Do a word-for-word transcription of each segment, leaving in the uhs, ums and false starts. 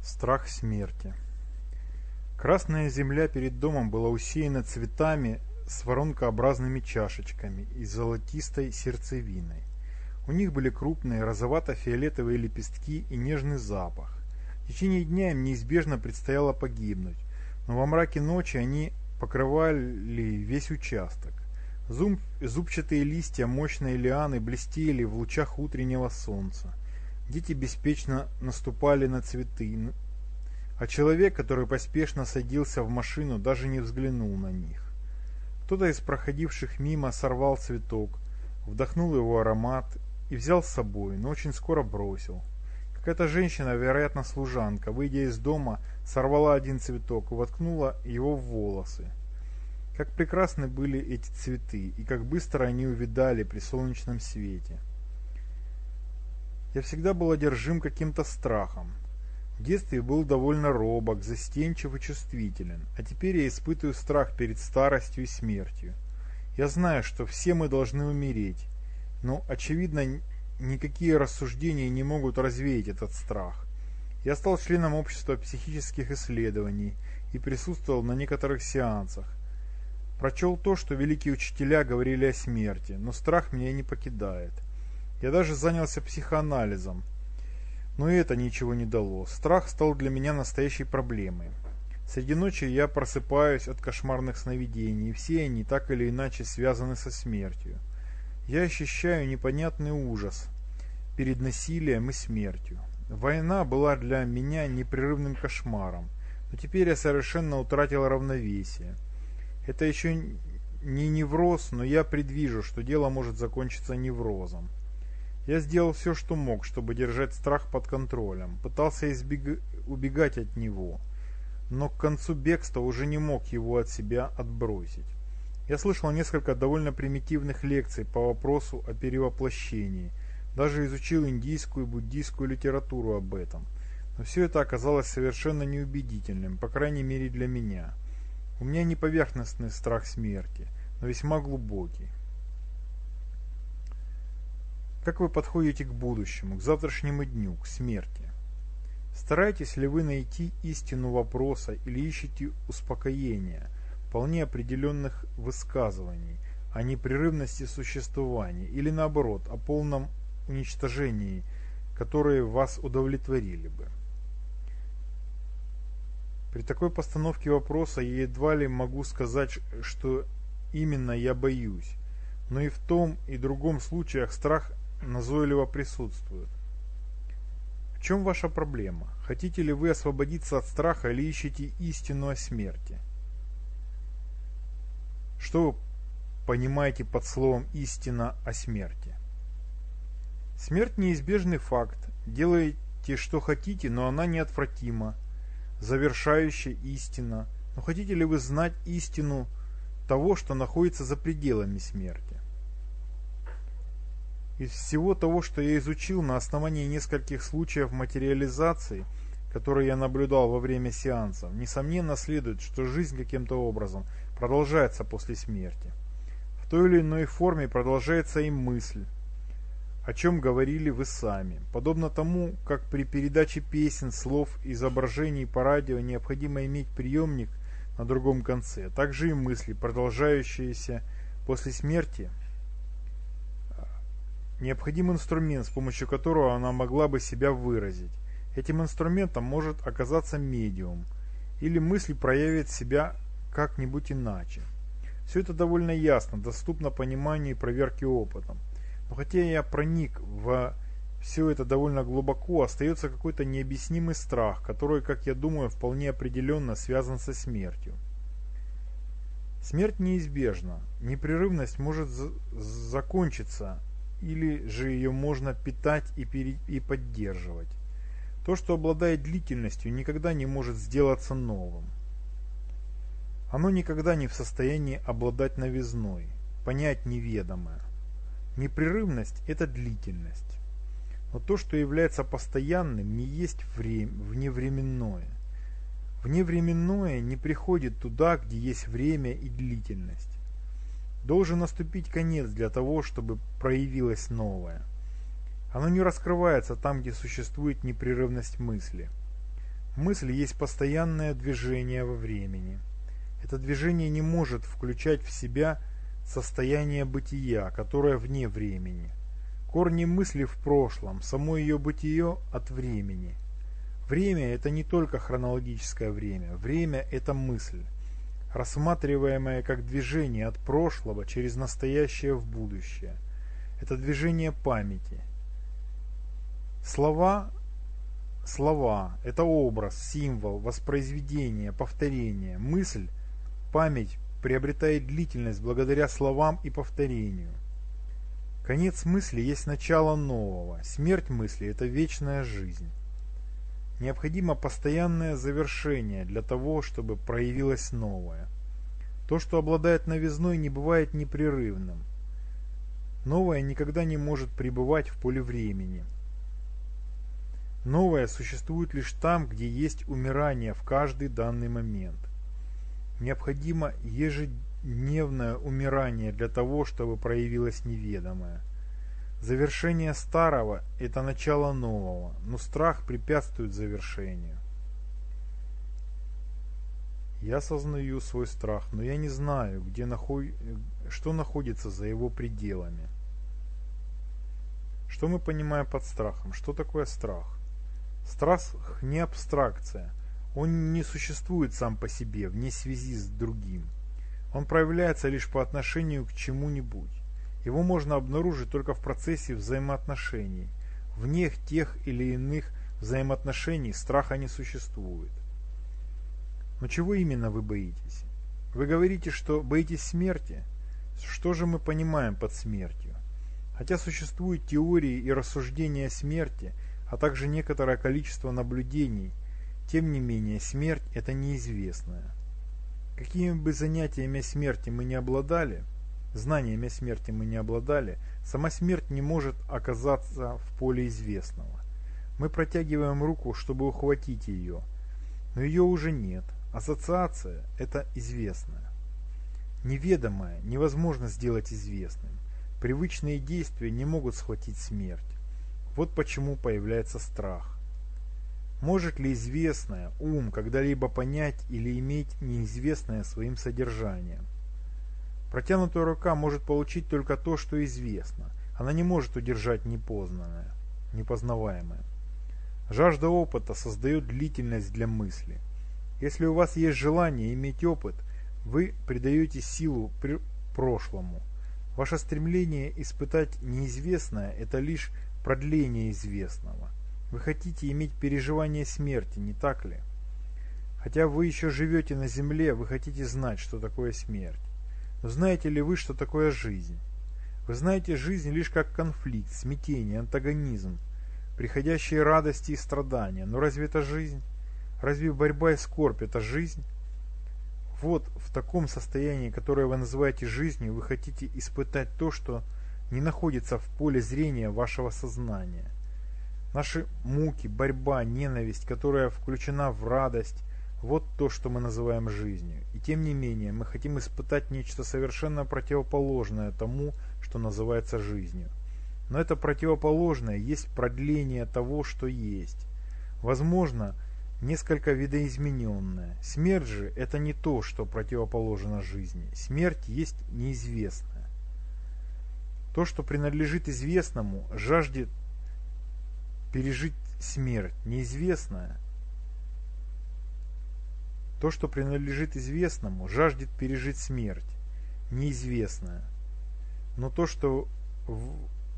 Страх смерти. Красная земля перед домом была усеяна цветами с воронкообразными чашечками и золотистой сердцевиной. У них были крупные розовато-фиолетовые лепестки и нежный запах. В течение дня им неизбежно предстояло погибнуть, но во мраке ночи они покрывали весь участок. Зуб, зубчатые листья мощной лианы блестели в лучах утреннего солнца. Дети беспечно наступали на цветы, а человек, который поспешно садился в машину, даже не взглянул на них. Кто-то из проходивших мимо сорвал цветок, вдохнул его аромат и взял с собой, но очень скоро бросил. Какая-то женщина, вероятно служанка, выйдя из дома, сорвала один цветок и воткнула его в волосы. Как прекрасны были эти цветы, и как быстро они увядали при солнечном свете. Я всегда был одержим каким-то страхом. В детстве был довольно робок, застенчив и чувствителен, а теперь я испытываю страх перед старостью и смертью. Я знаю, что все мы должны умереть, но, очевидно, никакие рассуждения не могут развеять этот страх. Я стал членом общества психических исследований и присутствовал на некоторых сеансах. Прочел то, что великие учителя говорили о смерти, но страх меня не покидает. Я даже занялся психоанализом, но и это ничего не дало. Страх стал для меня настоящей проблемой. Среди ночи я просыпаюсь от кошмарных сновидений, и все они так или иначе связаны со смертью. Я ощущаю непонятный ужас перед насилием и смертью. Война была для меня непрерывным кошмаром, но теперь я совершенно утратил равновесие. Это еще не невроз, но я предвижу, что дело может закончиться неврозом. Я сделал все, что мог, чтобы держать страх под контролем, пытался избег... убегать от него, но к концу бегства уже не мог его от себя отбросить. Я слышал несколько довольно примитивных лекций по вопросу о перевоплощении, даже изучил индийскую и буддийскую литературу об этом, но все это оказалось совершенно неубедительным, по крайней мере для меня. У меня не поверхностный страх смерти, но весьма глубокий. Как вы подходите к будущему, к завтрашнему дню, к смерти? Стараетесь ли вы найти истину вопроса или ищете успокоения, вполне определенных высказываний о непрерывности существования или наоборот, о полном уничтожении, которые вас удовлетворили бы? При такой постановке вопроса я едва ли могу сказать, что именно я боюсь, но и в том и другом случаях страх назойливо присутствует. В чем ваша проблема? Хотите ли вы освободиться от страха или ищете истину о смерти? Что вы понимаете под словом «истина о смерти»? Смерть неизбежный факт. Делаете, что хотите, но она неотвратима. Завершающая истина. Но хотите ли вы знать истину того, что находится за пределами смерти? Из всего того, что я изучил на основании нескольких случаев материализации, которые я наблюдал во время сеансов, несомненно следует, что жизнь каким-то образом продолжается после смерти. В той или иной форме продолжается и мысль, о чем говорили вы сами. Подобно тому, как при передаче песен, слов, изображений по радио необходимо иметь приемник на другом конце, так же и мысли, продолжающиеся после смерти, необходим инструмент, с помощью которого она могла бы себя выразить. Этим инструментом может оказаться медиум, или мысль проявит себя как-нибудь иначе. Все это довольно ясно, доступно пониманию и проверке опытом. Но хотя я проник в все это довольно глубоко, остается какой-то необъяснимый страх, который, как я думаю, вполне определенно связан со смертью. Смерть неизбежна, непрерывность может закончиться, или же ее можно питать и, пере... и поддерживать. То, что обладает длительностью, никогда не может сделаться новым. Оно никогда не в состоянии обладать новизной, понять неведомое. Непрерывность – это длительность. Но то, что является постоянным, не есть время, вневременное. Вневременное не приходит туда, где есть время и длительность. Должен наступить конец для того, чтобы проявилось новое. Оно не раскрывается там, где существует непрерывность мысли. Мысль есть постоянное движение во времени. Это движение не может включать в себя состояние бытия, которое вне времени. Корни мысли в прошлом, само ее бытие от времени. Время – это не только хронологическое время, время – это мысль, рассматриваемая как движение от прошлого через настоящее в будущее. Это движение памяти. Слова Слова – это образ, символ, воспроизведение, повторение. Мысль, память приобретает длительность благодаря словам и повторению. Конец мысли есть начало нового. Смерть мысли – это вечная жизнь. Необходимо постоянное завершение для того, чтобы проявилось новое. То, что обладает новизной, не бывает непрерывным. Новое никогда не может пребывать в поле времени. Новое существует лишь там, где есть умирание в каждый данный момент. Необходимо ежедневное умирание для того, чтобы проявилось неведомое. Завершение старого – это начало нового, но страх препятствует завершению. Я осознаю свой страх, но я не знаю, где наход... что находится за его пределами. Что мы понимаем под страхом? Что такое страх? Страх не абстракция. Он не существует сам по себе, вне связи с другим. Он проявляется лишь по отношению к чему-нибудь. Его можно обнаружить только в процессе взаимоотношений. Вне тех или иных взаимоотношений страха не существует. Но чего именно вы боитесь? Вы говорите, что боитесь смерти? Что же мы понимаем под смертью? Хотя существуют теории и рассуждения о смерти, а также некоторое количество наблюдений, тем не менее смерть – это неизвестное. Какими бы занятиями о смерти мы не обладали, знаниями о смерти мы не обладали, сама смерть не может оказаться в поле известного. Мы протягиваем руку, чтобы ухватить ее, но ее уже нет. Ассоциация – это известное. Неведомое невозможно сделать известным. Привычные действия не могут схватить смерть. Вот почему появляется страх. Может ли известное, ум, когда-либо понять или иметь неизвестное своим содержанием? Протянутая рука может получить только то, что известно. Она не может удержать непознанное, непознаваемое. Жажда опыта создает длительность для мысли. Если у вас есть желание иметь опыт, вы придаете силу прошлому. Ваше стремление испытать неизвестное – это лишь продление известного. Вы хотите иметь переживание смерти, не так ли? Хотя вы еще живете на земле, вы хотите знать, что такое смерть. Но знаете ли вы, что такое жизнь? Вы знаете жизнь лишь как конфликт, смятение, антагонизм, приходящие радости и страдания. Но разве это жизнь? Разве борьба и скорбь – это жизнь? Вот в таком состоянии, которое вы называете жизнью, вы хотите испытать то, что не находится в поле зрения вашего сознания. Наши муки, борьба, ненависть, которая включена в радость – вот то, что мы называем жизнью. И тем не менее, мы хотим испытать нечто совершенно противоположное тому, что называется жизнью. Но это противоположное есть продление того, что есть. Возможно, несколько видоизмененное. Смерть же – это не то, что противоположно жизни. Смерть есть неизвестное. То, что принадлежит известному, жаждет пережить смерть. Неизвестное. То, что принадлежит известному, жаждет пережить смерть. Неизвестное. Но то, что... В...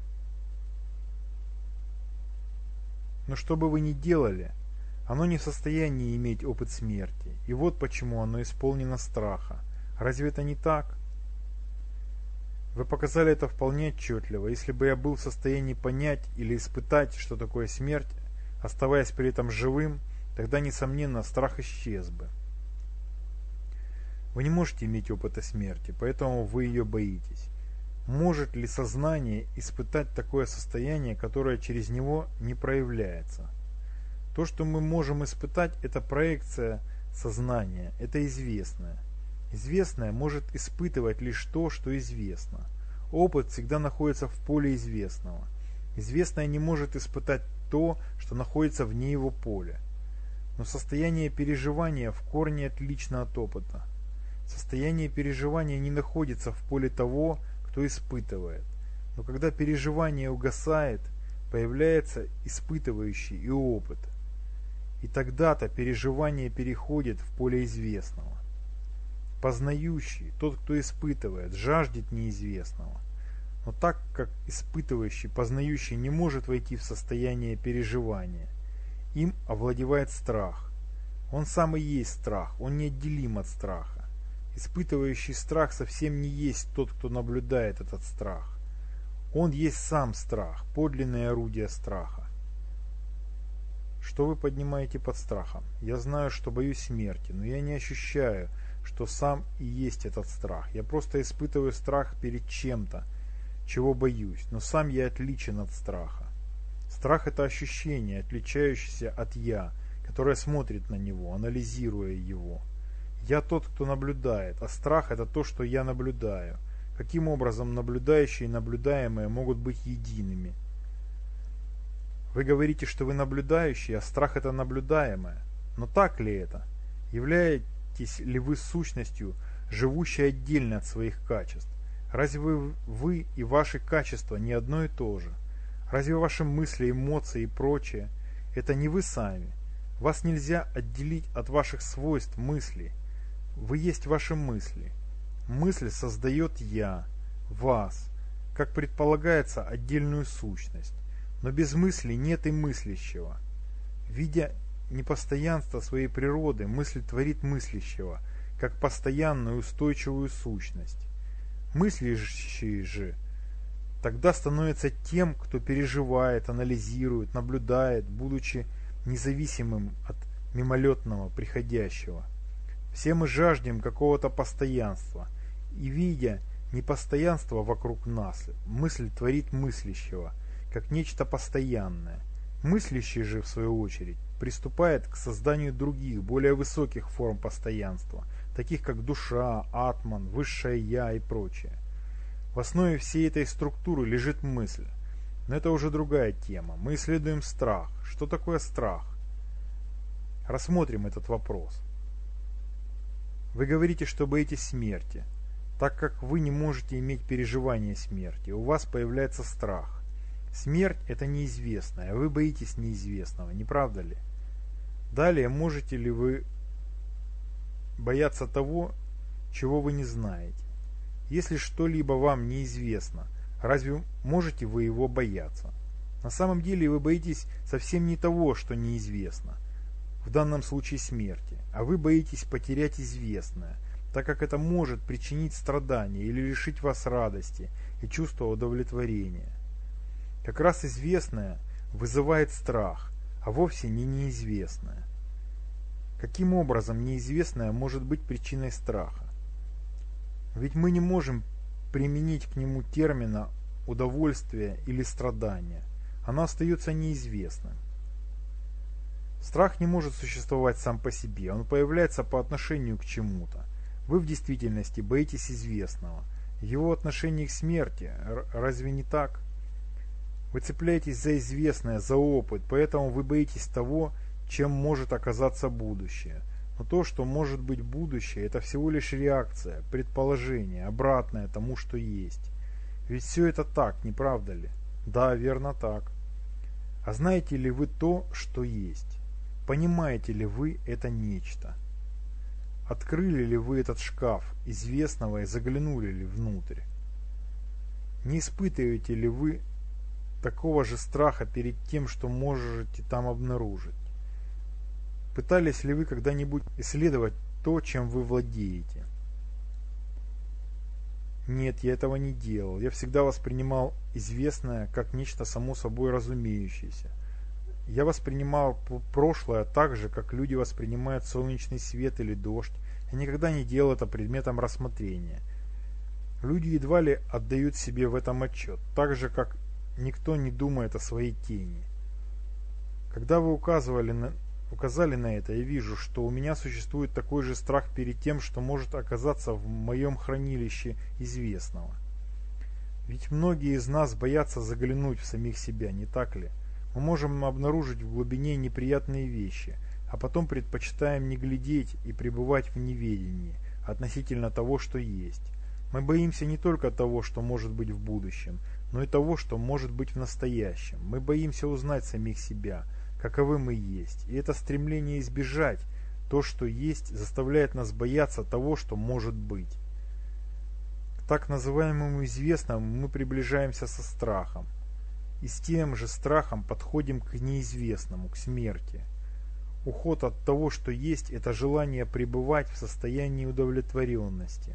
Но что бы вы ни делали, оно не в состоянии иметь опыт смерти. И вот почему оно исполнено страха. Разве это не так? Вы показали это вполне отчетливо. Если бы я был в состоянии понять или испытать, что такое смерть, оставаясь при этом живым, тогда, несомненно, страх исчез бы. Вы не можете иметь опыта смерти, поэтому вы ее боитесь. Может ли сознание испытать такое состояние, которое через него не проявляется? То, что мы можем испытать, это проекция сознания, это известное. Известное может испытывать лишь то, что известно. Опыт всегда находится в поле известного. Известное не может испытать то, что находится вне его поля. но состояние переживания в корне отлично от опыта. Состояние переживания не находится в поле того, кто испытывает, но когда переживание угасает, появляется испытывающий и опыт. И тогда-то переживание переходит в поле известного. Познающий, тот, кто испытывает, жаждет неизвестного. Но так как испытывающий, познающий не может войти в состояние переживания, им овладевает страх. Он сам и есть страх, он неотделим от страха. Испытывающий страх совсем не есть тот, кто наблюдает этот страх. Он есть сам страх, подлинное орудие страха. Что вы поднимаете под страхом? Я знаю, что боюсь смерти, но я не ощущаю, что сам и есть этот страх. Я просто испытываю страх перед чем-то, чего боюсь, но сам я отличен от страха. Страх – это ощущение, отличающееся от «я», которое смотрит на него, анализируя его. Я тот, кто наблюдает, а страх – это то, что я наблюдаю. Каким образом наблюдающие и наблюдаемые могут быть едиными? Вы говорите, что вы наблюдающий, а страх – это наблюдаемое. Но так ли это? Являетесь ли вы сущностью, живущей отдельно от своих качеств? Разве вы, вы и ваши качества не одно и то же? Разве ваши мысли, эмоции и прочее – это не вы сами? Вас нельзя отделить от ваших свойств мыслей. Вы есть ваши мысли. Мысль создает «я», вас, как предполагается, отдельную сущность. Но без мысли нет и мыслящего. Видя непостоянство своей природы, мысль творит мыслящего, как постоянную устойчивую сущность. Мыслящий же тогда становится тем, кто переживает, анализирует, наблюдает, будучи независимым от мимолетного приходящего. Все мы жаждем какого-то постоянства, и видя непостоянство вокруг нас, мысль творит мыслящего, как нечто постоянное. Мыслящий же, в свою очередь, приступает к созданию других, более высоких форм постоянства, таких как душа, атман, высшее я и прочее. В основе всей этой структуры лежит мысль. Но это уже другая тема. Мы исследуем страх. Что такое страх? Рассмотрим этот вопрос. Вы говорите, что боитесь смерти. Так как вы не можете иметь переживания смерти, у вас появляется страх. Смерть – это неизвестное, а вы боитесь неизвестного, не правда ли? Далее, можете ли вы бояться того, чего вы не знаете? Если что-либо вам неизвестно, разве можете вы его бояться? На самом деле вы боитесь совсем не того, что неизвестно, в данном случае смерти, а вы боитесь потерять известное, так как это может причинить страдания или лишить вас радости и чувства удовлетворения. Как раз известное вызывает страх, а вовсе не неизвестное. Каким образом неизвестное может быть причиной страха? Ведь мы не можем применить к нему термина удовольствие или страдание. Оно остается неизвестным. Страх не может существовать сам по себе, он появляется по отношению к чему-то. Вы в действительности боитесь известного, его отношение к смерти, разве не так? Вы цепляетесь за известное, за опыт, поэтому вы боитесь того, чем может оказаться будущее. Но то, что может быть будущее, это всего лишь реакция, предположение, обратное тому, что есть. Ведь все это так, не правда ли? Да, верно так. А знаете ли вы то, что есть? Понимаете ли вы это нечто? Открыли ли вы этот шкаф известного и заглянули ли внутрь? Не испытываете ли вы такого же страха перед тем, что можете там обнаружить? Пытались ли вы когда-нибудь исследовать то, чем вы владеете? Нет, я этого не делал. Я всегда воспринимал известное как нечто само собой разумеющееся. Я воспринимал прошлое так же, как люди воспринимают солнечный свет или дождь. Я никогда не делал это предметом рассмотрения. Люди едва ли отдают себе в этом отчет, так же, как никто не думает о своей тени. Когда вы указывали на, указали на это, я вижу, что у меня существует такой же страх перед тем, что может оказаться в моем хранилище известного. Ведь многие из нас боятся заглянуть в самих себя, не так ли? Мы можем обнаружить в глубине неприятные вещи, а потом предпочитаем не глядеть и пребывать в неведении относительно того, что есть. Мы боимся не только того, что может быть в будущем, но и того, что может быть в настоящем. Мы боимся узнать самих себя, каковы мы есть, и это стремление избежать то, что есть, заставляет нас бояться того, что может быть. К так называемому известному мы приближаемся со страхом, и с тем же страхом подходим к неизвестному, к смерти. Уход от того, что есть, это желание пребывать в состоянии удовлетворенности.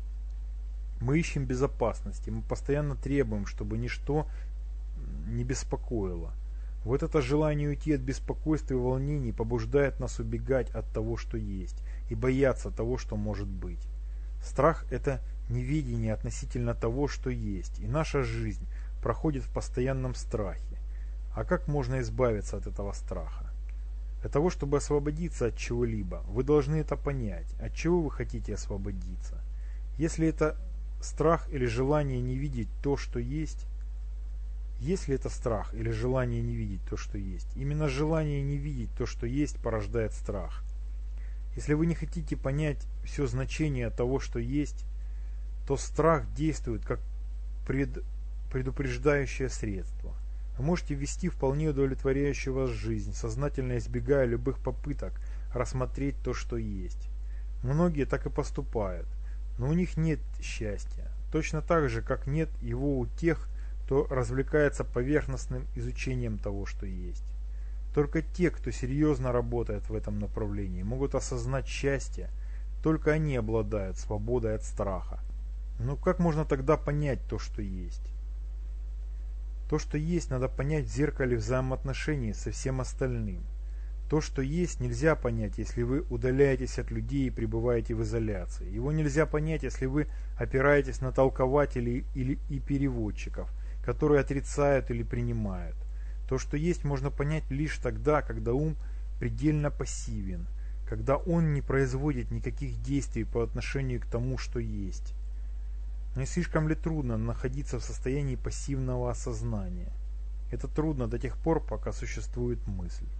Мы ищем безопасности, мы постоянно требуем, чтобы ничто не беспокоило. Вот это желание уйти от беспокойства и волнений побуждает нас убегать от того, что есть, и бояться того, что может быть. Страх – это неведение относительно того, что есть, и наша жизнь проходит в постоянном страхе. А как можно избавиться от этого страха? Для того, чтобы освободиться от чего-либо, вы должны это понять, от чего вы хотите освободиться. Если это страх или желание не видеть то, что есть, если это страх или желание не видеть то, что есть, именно желание не видеть то, что есть, порождает страх. Если вы не хотите понять все значение того, что есть, то страх действует как пред... предупреждающее средство. Вы можете вести вполне удовлетворяющую вас жизнь, сознательно избегая любых попыток рассмотреть то, что есть. Многие так и поступают, но у них нет счастья, точно так же, как нет его у тех, кто развлекается поверхностным изучением того, что есть. Только те, кто серьезно работает в этом направлении, могут осознать счастье, только они обладают свободой от страха. Но как можно тогда понять то, что есть? То, что есть, надо понять в зеркале взаимоотношений со всем остальным. То, что есть, нельзя понять, если вы удаляетесь от людей и пребываете в изоляции. Его нельзя понять, если вы опираетесь на толкователей или и переводчиков, которые отрицают или принимают. То, что есть, можно понять лишь тогда, когда ум предельно пассивен, когда он не производит никаких действий по отношению к тому, что есть. Не слишком ли трудно находиться в состоянии пассивного осознания? Это трудно до тех пор, пока существует мысль.